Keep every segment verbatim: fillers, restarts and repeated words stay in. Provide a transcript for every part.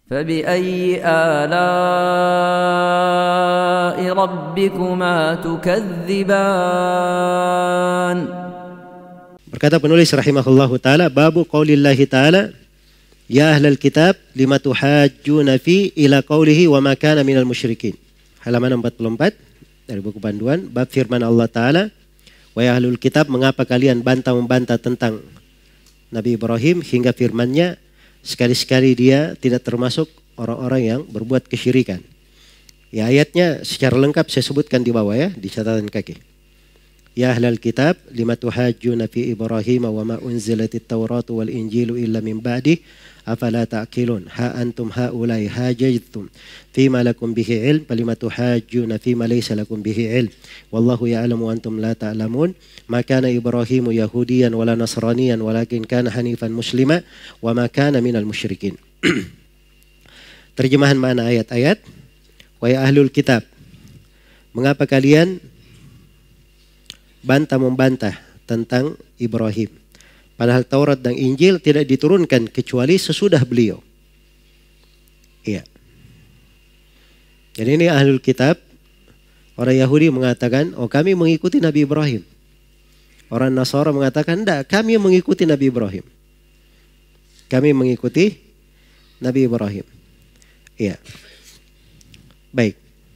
فبأي آلاء ربكما تكذبان. Berkata penulis rahimahullahu taala, babu qaulillahi taala, ya ahlal kitab lima tuhajjuna fi ila qaulihi wa ma kana minal musyrikin. Halaman empat puluh empat dari buku panduan, bab firman Allah taala, wahai ahlul kitab, mengapa kalian bantah-membantah tentang Nabi Ibrahim hingga firman-Nya, sekali-sekali dia tidak termasuk orang-orang yang berbuat kesyirikan. Ya, ayatnya secara lengkap saya sebutkan di bawah ya, di catatan kaki. Ya ahlal kitab lima tuhajjuna fi Ibrahim wa ma unzilatit Tauratu wal Injilu illa min ba'di afala ta'qilun. Ha antum haulai hajajtum fima lakum bihi ilm falima tuhajjuna fima laysa lakum bihi ilm wallahu ya'lamu wa antum la ta'lamun. Ma kana Ibrahimu yahudiyan wala nasraniyan walakin kana hanifan muslima wa ma kana minal musyrikin. Terjemahan makna ayat-ayat. Wahai ahlul kitab, mengapa kalian bantah-membantah tentang Ibrahim, padahal Taurat dan Injil tidak diturunkan kecuali sesudah beliau. Iya. Jadi ini ahlul kitab, orang Yahudi mengatakan, oh kami mengikuti Nabi Ibrahim. Orang Nasara mengatakan, enggak, kami mengikuti Nabi Ibrahim. Kami mengikuti Nabi Ibrahim. Iya. Baik.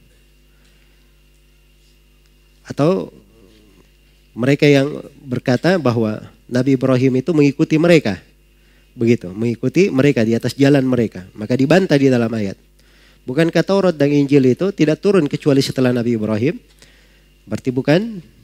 Atau mereka yang berkata bahwa Nabi Ibrahim itu mengikuti mereka. Begitu, mengikuti mereka di atas jalan mereka. Maka dibantah di dalam ayat. Bukankah Taurat dan Injil itu tidak turun kecuali setelah Nabi Ibrahim? Berarti bukan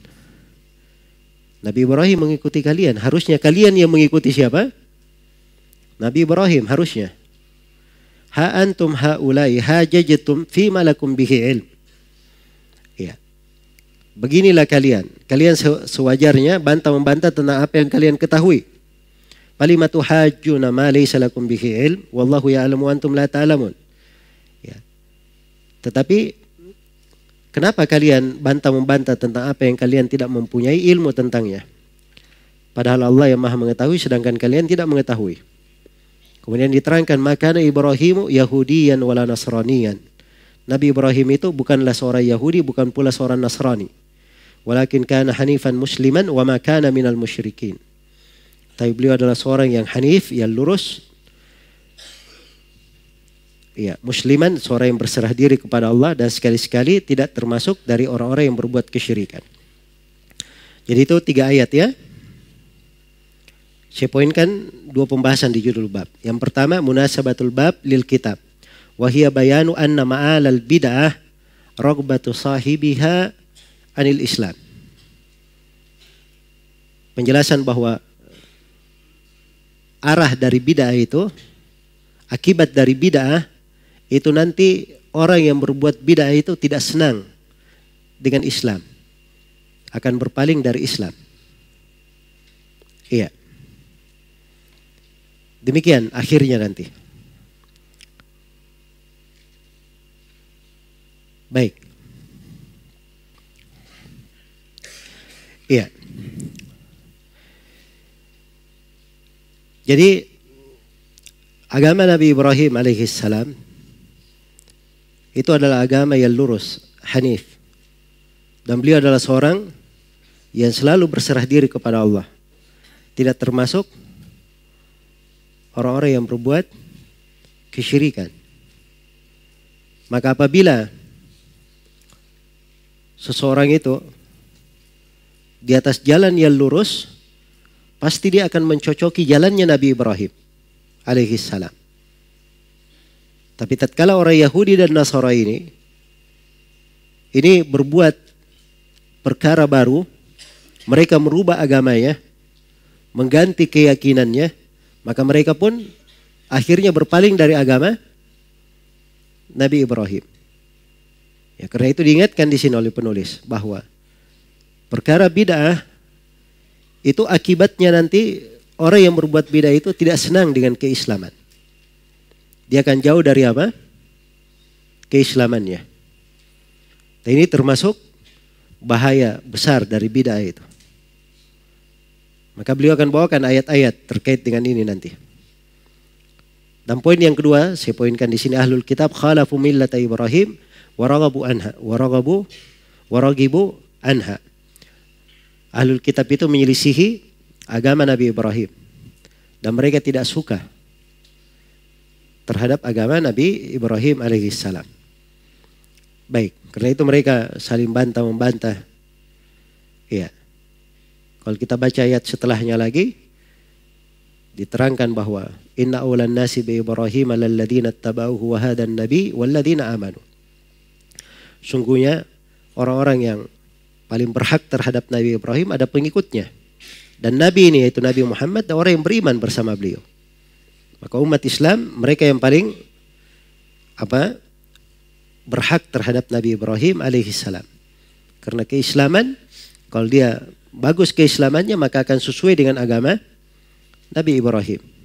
Nabi Ibrahim mengikuti kalian. Harusnya kalian yang mengikuti siapa? Nabi Ibrahim harusnya. Ha antum haulai hajajtum fima lakum bihi ilm. Ya. Beginilah kalian. Kalian sewajarnya bantah-membantah tentang apa yang kalian ketahui. Falima tuhajjuna ma laysa lakum bihi ilm wallahu ya'lamu wa antum la ta'lamun. Ya. Tetapi kenapa kalian bantah-membantah tentang apa yang kalian tidak mempunyai ilmu tentangnya? Padahal Allah yang Maha mengetahui sedangkan kalian tidak mengetahui. Kemudian diterangkan, makana Ibrahimu Yahudiyan wala Nasraniyan. Nabi Ibrahim itu bukanlah seorang Yahudi, bukan pula seorang Nasrani. Walakin kana hanifan musliman wa ma kana minal musyrikin. Tapi beliau adalah seorang yang hanif, yang lurus. Ya, musliman, seorang yang berserah diri kepada Allah dan sekali-sekali tidak termasuk dari orang-orang yang berbuat kesyirikan. Jadi itu tiga ayat ya. Saya poinkan dua pembahasan di judul bab. Yang pertama, munasabatul bab lil kitab. Wahia bayanu anna ma'alal bid'ah ragbatu sahibiha anil Islam. Penjelasan bahwa arah dari bid'ah itu, akibat dari bid'ah itu nanti orang yang berbuat bid'ah itu tidak senang dengan Islam. Akan berpaling dari Islam. Iya. Demikian akhirnya nanti. Baik. Iya. Jadi agama Nabi Ibrahim alaihissalam itu adalah agama yang lurus, hanif. Dan beliau adalah seorang yang selalu berserah diri kepada Allah. Tidak termasuk orang-orang yang berbuat kesyirikan. Maka apabila seseorang itu di atas jalan yang lurus, pasti dia akan mencocoki jalannya Nabi Ibrahim alaihissalam. Tapi tatkala orang Yahudi dan Nasara ini ini berbuat perkara baru, mereka merubah agamanya, mengganti keyakinannya, maka mereka pun akhirnya berpaling dari agama Nabi Ibrahim. Ya, karena itu diingatkan di sini oleh penulis bahwa perkara bid'ah itu akibatnya nanti orang yang berbuat bid'ah itu tidak senang dengan keislaman. Dia akan jauh dari apa? Keislamannya. Dan ini termasuk bahaya besar dari bid'ah itu. Maka beliau akan bawakan ayat-ayat terkait dengan ini nanti. Dan poin yang kedua, saya poinkan di sini, ahlul kitab khalafu millata Ibrahim waragabu anha, waragabu waragibu anha. Ahlul kitab itu menyelisihi agama Nabi Ibrahim dan mereka tidak suka terhadap agama Nabi Ibrahim alaihissalam. Baik, karena itu mereka saling bantah membantah. Iya. Kalau kita baca ayat setelahnya lagi, diterangkan bahwa inna awlan nasi bi Ibrahim alladhina tabauhu wa hadan nabi walladhina amanu. Sungguhnya orang-orang yang paling berhak terhadap Nabi Ibrahim ada pengikutnya. Dan Nabi ini yaitu Nabi Muhammad dan orang yang beriman bersama beliau. Maka umat Islam mereka yang paling apa berhak terhadap Nabi Ibrahim alaihissalam. Karena keislaman, kalau dia bagus keislamannya maka akan sesuai dengan agama Nabi Ibrahim.